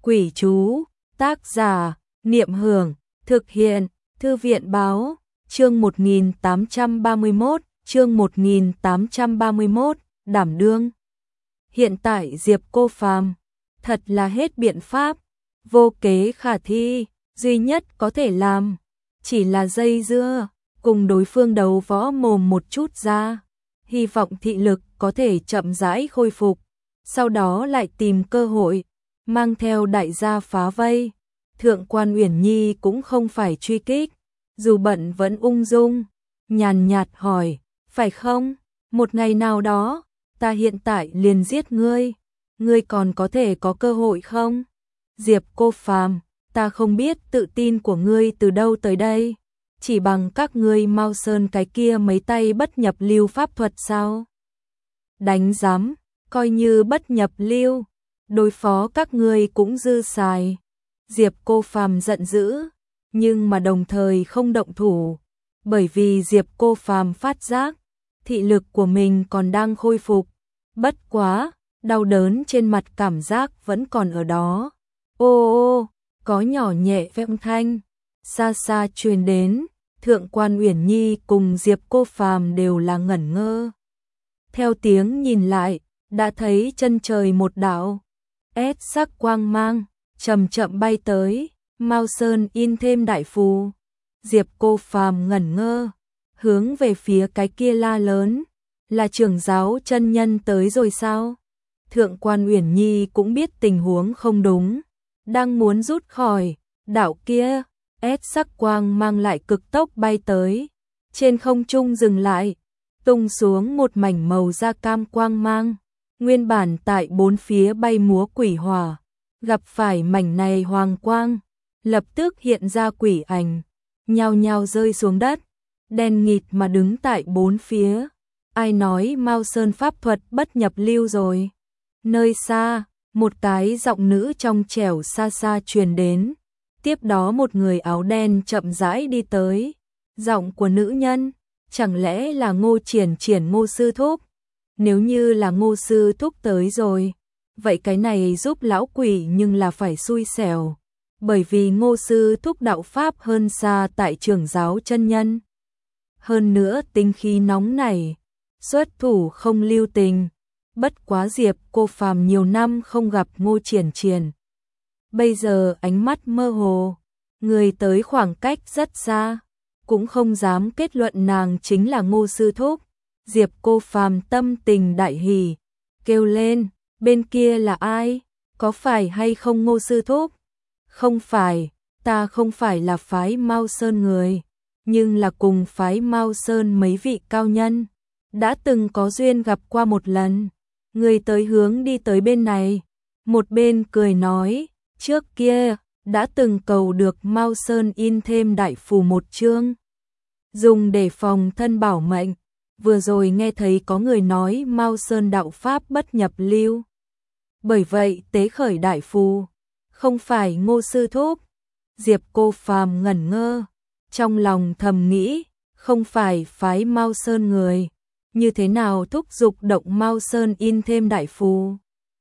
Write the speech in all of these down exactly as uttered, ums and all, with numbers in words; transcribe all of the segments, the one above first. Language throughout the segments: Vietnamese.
Quỷ chú, tác giả, Niệm Hưởng, thực hiện, Thư viện báo, chương một nghìn tám trăm ba mươi mốt, chương một nghìn tám trăm ba mươi mốt, đảm đương. Hiện tại Diệp Cô Phàm thật là hết biện pháp, vô kế khả thi, duy nhất có thể làm, chỉ là dây dưa, cùng đối phương đấu võ mồm một chút ra, hy vọng thị lực có thể chậm rãi khôi phục, sau đó lại tìm cơ hội, mang theo đại gia phá vây. Thượng quan Uyển Nhi cũng không phải truy kích, dù bận vẫn ung dung, nhàn nhạt hỏi, phải không, một ngày nào đó, ta hiện tại liền giết ngươi, ngươi còn có thể có cơ hội không? Diệp Cô Phàm, ta không biết tự tin của ngươi từ đâu tới đây, chỉ bằng các ngươi Mao Sơn cái kia mấy tay bất nhập lưu pháp thuật sao? Đánh giám, coi như bất nhập lưu, đối phó các ngươi cũng dư xài. Diệp Cô Phàm giận dữ, nhưng mà đồng thời không động thủ, bởi vì Diệp Cô Phàm phát giác, thị lực của mình còn đang khôi phục, bất quá, đau đớn trên mặt cảm giác vẫn còn ở đó. Ô ô, có nhỏ nhẹ vang thanh, xa xa truyền đến, Thượng quan Uyển Nhi cùng Diệp Cô Phàm đều là ngẩn ngơ. Theo tiếng nhìn lại, đã thấy chân trời một đạo ét sắc quang mang chậm chậm bay tới, Mao Sơn in thêm đại phù. Diệp Cô Phàm ngẩn ngơ, hướng về phía cái kia la lớn, là trưởng giáo chân nhân tới rồi sao? Thượng quan Uyển Nhi cũng biết tình huống không đúng, đang muốn rút khỏi, đạo kia, ét sắc quang mang lại cực tốc bay tới, trên không trung dừng lại, tung xuống một mảnh màu da cam quang mang, nguyên bản tại bốn phía bay múa quỷ hỏa, gặp phải mảnh này hoàng quang, lập tức hiện ra quỷ ảnh, nhao nhao rơi xuống đất, đen nghịt mà đứng tại bốn phía. Ai nói Mao Sơn pháp thuật bất nhập lưu rồi? Nơi xa, một cái giọng nữ trong trẻo xa xa truyền đến, tiếp đó một người áo đen chậm rãi đi tới, giọng của nữ nhân, chẳng lẽ là Ngô Triển Triển Ngô sư thúc? Nếu như là Ngô sư thúc tới rồi, vậy cái này giúp lão quỷ nhưng là phải xui xẻo, bởi vì Ngô sư thúc đạo pháp hơn xa tại trưởng giáo chân nhân. Hơn nữa tinh khí nóng này, xuất thủ không lưu tình, bất quá Diệp Cô Phàm nhiều năm không gặp Ngô Triển Triển. Bây giờ ánh mắt mơ hồ, người tới khoảng cách rất xa, cũng không dám kết luận nàng chính là Ngô sư thúc. Diệp Cô Phàm tâm tình đại hỉ, kêu lên, bên kia là ai? Có phải hay không Ngô sư thúc? Không phải, ta không phải là phái Mao Sơn người, nhưng là cùng phái Mao Sơn mấy vị cao nhân, đã từng có duyên gặp qua một lần. Người tới hướng đi tới bên này, một bên cười nói, trước kia, đã từng cầu được Mao Sơn in thêm đại phù một chương, dùng để phòng thân bảo mệnh. Vừa rồi nghe thấy có người nói Mao Sơn đạo pháp bất nhập lưu, bởi vậy tế khởi đại phù, không phải Ngô sư thúc. Diệp Cô Phàm ngẩn ngơ, trong lòng thầm nghĩ, không phải phái Mao Sơn người, như thế nào thúc giục động Mao Sơn in thêm đại phù?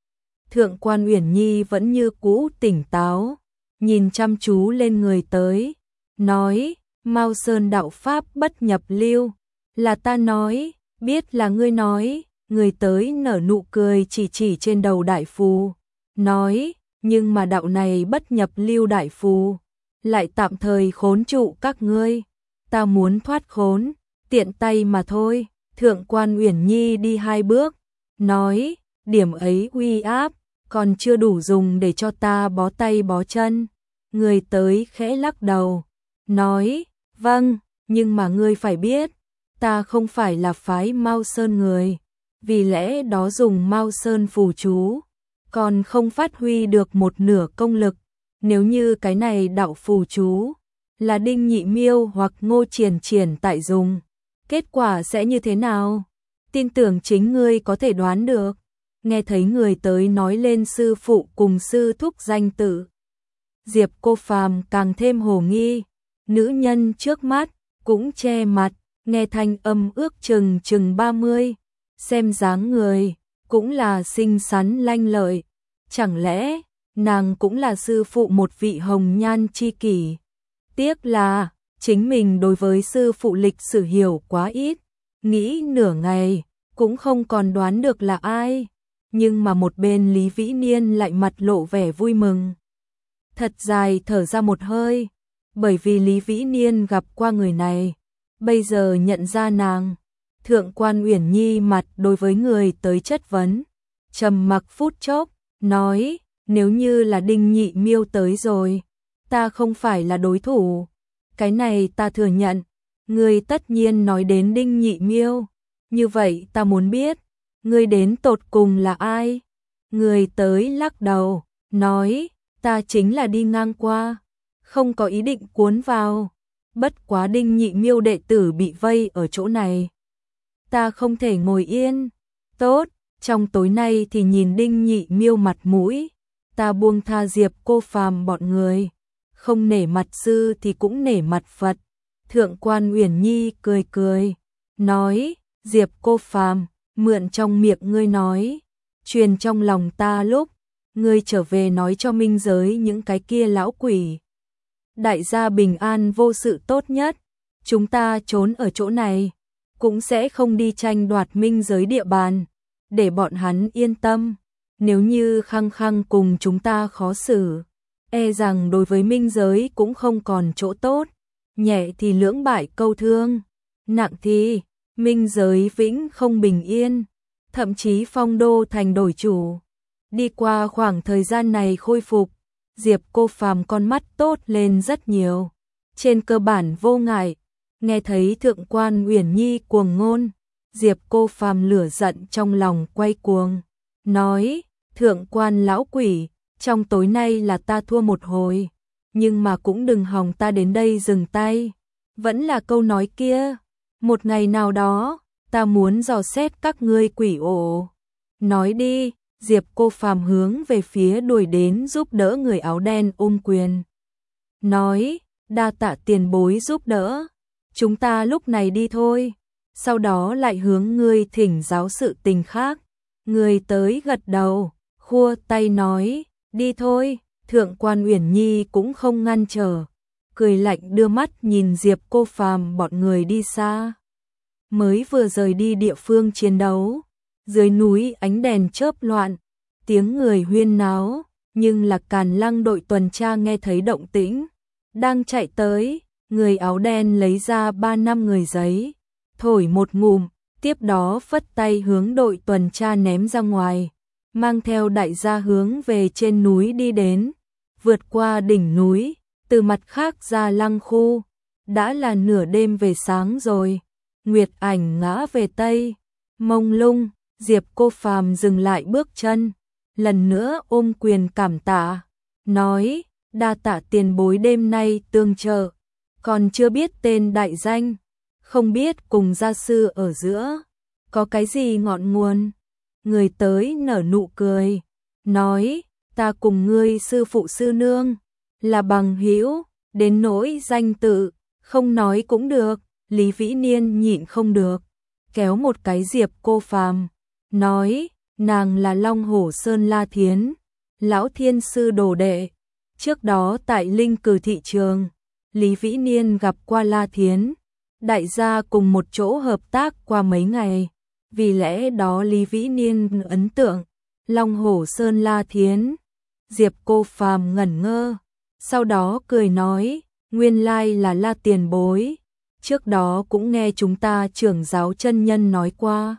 Thượng quan Uyển Nhi vẫn như cũ tỉnh táo, nhìn chăm chú lên người tới, nói, Mao Sơn đạo pháp bất nhập lưu, là ta nói, biết là ngươi nói. Người tới nở nụ cười chỉ chỉ trên đầu đại phù, nói, nhưng mà đạo này bất nhập lưu đại phù, lại tạm thời khốn trụ các ngươi, ta muốn thoát khốn, tiện tay mà thôi. Thượng quan Uyển Nhi đi hai bước, nói, điểm ấy uy áp, còn chưa đủ dùng để cho ta bó tay bó chân. Người tới khẽ lắc đầu, nói, vâng, nhưng mà ngươi phải biết, ta không phải là phái Mao Sơn người, vì lẽ đó dùng Mao Sơn phù chú, còn không phát huy được một nửa công lực. Nếu như cái này đạo phù chú là Đinh Nhị Miêu hoặc Ngô Triển Triển tại dùng, kết quả sẽ như thế nào? Tin tưởng chính ngươi có thể đoán được. Nghe thấy người tới nói lên sư phụ cùng sư thúc danh tự, Diệp Cô Phàm càng thêm hồ nghi. Nữ nhân trước mắt cũng che mặt, nghe thanh âm ước chừng chừng ba mươi, xem dáng người cũng là xinh xắn lanh lợi, chẳng lẽ nàng cũng là sư phụ một vị hồng nhan chi kỷ. Tiếc là, chính mình đối với sư phụ lịch sử hiểu quá ít, nghĩ nửa ngày, cũng không còn đoán được là ai. Nhưng mà một bên Lý Vĩ Niên lại mặt lộ vẻ vui mừng. Thật dài thở ra một hơi, bởi vì Lý Vĩ Niên gặp qua người này, bây giờ nhận ra nàng. Thượng quan Uyển Nhi mặt đối với người tới chất vấn, trầm mặc phút chốc, nói, nếu như là Đinh Nhị Miêu tới rồi, ta không phải là đối thủ. Cái này ta thừa nhận, ngươi tất nhiên nói đến Đinh Nhị Miêu, như vậy ta muốn biết, ngươi đến tột cùng là ai? Người tới lắc đầu, nói, ta chính là đi ngang qua, không có ý định cuốn vào, bất quá Đinh Nhị Miêu đệ tử bị vây ở chỗ này. Ta không thể ngồi yên, tốt, trong tối nay thì nhìn Đinh Nhị Miêu mặt mũi, ta buông tha Diệp Cô Phàm bọn người, không nể mặt sư thì cũng nể mặt Phật. Thượng quan Uyển Nhi cười cười, nói, Diệp Cô Phàm, mượn trong miệng ngươi nói, truyền trong lòng ta lúc ngươi trở về nói cho minh giới những cái kia lão quỷ. Đại gia bình an vô sự tốt nhất, chúng ta trốn ở chỗ này, cũng sẽ không đi tranh đoạt minh giới địa bàn, để bọn hắn yên tâm. Nếu như khăng khăng cùng chúng ta khó xử, e rằng đối với minh giới cũng không còn chỗ tốt, nhẹ thì lưỡng bại câu thương, nặng thì minh giới vĩnh không bình yên, thậm chí phong đô thành đổi chủ. Đi qua khoảng thời gian này khôi phục, Diệp Cô Phàm con mắt tốt lên rất nhiều, trên cơ bản vô ngại. Nghe thấy Thượng quan Uyển Nhi cuồng ngôn, Diệp Cô Phàm lửa giận trong lòng quay cuồng, nói, Thượng quan lão quỷ, trong tối nay là ta thua một hồi, nhưng mà cũng đừng hòng ta đến đây dừng tay. Vẫn là câu nói kia, một ngày nào đó, ta muốn dò xét các ngươi quỷ ổ. Nói đi, Diệp Cô Phàm hướng về phía đuổi đến giúp đỡ người áo đen ôm quyền. Nói, đa tạ tiền bối giúp đỡ, chúng ta lúc này đi thôi. Sau đó lại hướng ngươi thỉnh giáo sự tình khác. Người tới gật đầu, khua tay nói, đi thôi. Thượng quan Uyển Nhi cũng không ngăn trở, cười lạnh đưa mắt nhìn Diệp Cô Phàm bọn người đi xa. Mới vừa rời đi địa phương chiến đấu, dưới núi ánh đèn chớp loạn, tiếng người huyên náo, nhưng là Càn Lăng đội tuần tra nghe thấy động tĩnh, đang chạy tới, người áo đen lấy ra ba năm người giấy, thổi một ngụm, tiếp đó phất tay hướng đội tuần tra ném ra ngoài, mang theo đại gia hướng về trên núi đi đến, vượt qua đỉnh núi, từ mặt khác ra Lăng khu, đã là nửa đêm về sáng rồi, nguyệt ảnh ngã về tây, mông lung. Diệp Cô Phàm dừng lại bước chân, lần nữa ôm quyền cảm tạ, nói, đa tạ tiền bối đêm nay tương trợ, còn chưa biết tên đại danh, không biết cùng gia sư ở giữa, có cái gì ngọn nguồn. Người tới nở nụ cười, nói, ta cùng ngươi sư phụ sư nương, là bằng hữu, đến nỗi danh tự, không nói cũng được. Lý Vĩ Niên nhịn không được, kéo một cái Diệp Cô Phàm, nói, nàng là Long Hổ Sơn La Thiến, lão thiên sư đồ đệ. Trước đó tại Linh Cử thị trường, Lý Vĩ Niên gặp qua La Thiến, đại gia cùng một chỗ hợp tác qua mấy ngày, vì lẽ đó Lý Vĩ Niên ấn tượng. Long Hổ Sơn La Thiến, Diệp Cô Phàm ngẩn ngơ, sau đó cười nói, nguyên lai là La tiền bối, trước đó cũng nghe chúng ta trưởng giáo chân nhân nói qua.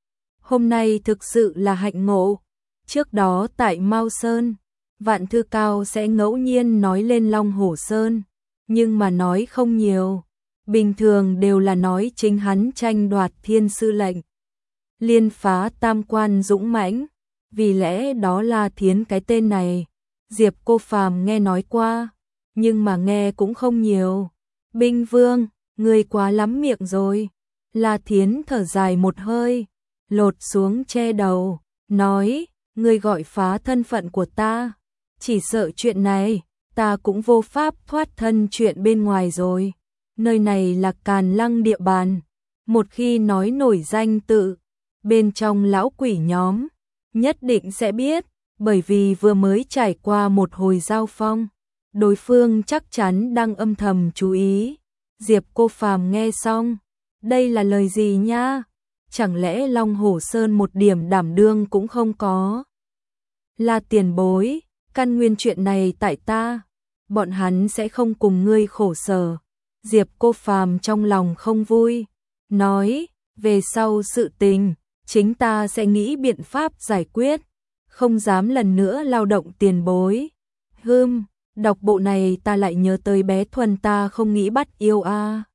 Hôm nay thực sự là hạnh ngộ, trước đó tại Mao Sơn, Vạn Thư Cao sẽ ngẫu nhiên nói lên Long Hổ Sơn, nhưng mà nói không nhiều, bình thường đều là nói chính hắn tranh đoạt thiên sư lệnh, liên phá tam quan dũng mãnh, vì lẽ đó La Thiến cái tên này, Diệp Cô Phàm nghe nói qua, nhưng mà nghe cũng không nhiều. Binh Vương, người quá lắm miệng rồi. La Thiến thở dài một hơi, lột xuống che đầu, nói, ngươi gọi phá thân phận của ta, chỉ sợ chuyện này, ta cũng vô pháp thoát thân chuyện bên ngoài rồi. Nơi này là Càn Lăng địa bàn, một khi nói nổi danh tự, bên trong lão quỷ nhóm, nhất định sẽ biết, bởi vì vừa mới trải qua một hồi giao phong, đối phương chắc chắn đang âm thầm chú ý. Diệp Cô Phàm nghe xong, đây là lời gì nha? Chẳng lẽ Long Hổ Sơn một điểm đảm đương cũng không có? Là tiền bối, căn nguyên chuyện này tại ta, bọn hắn sẽ không cùng ngươi khổ sở. Diệp Cô Phàm trong lòng không vui, nói, về sau sự tình, chính ta sẽ nghĩ biện pháp giải quyết, không dám lần nữa lao động tiền bối. Hừm, đọc bộ này ta lại nhớ tới bé Thuần ta không nghĩ bắt yêu a.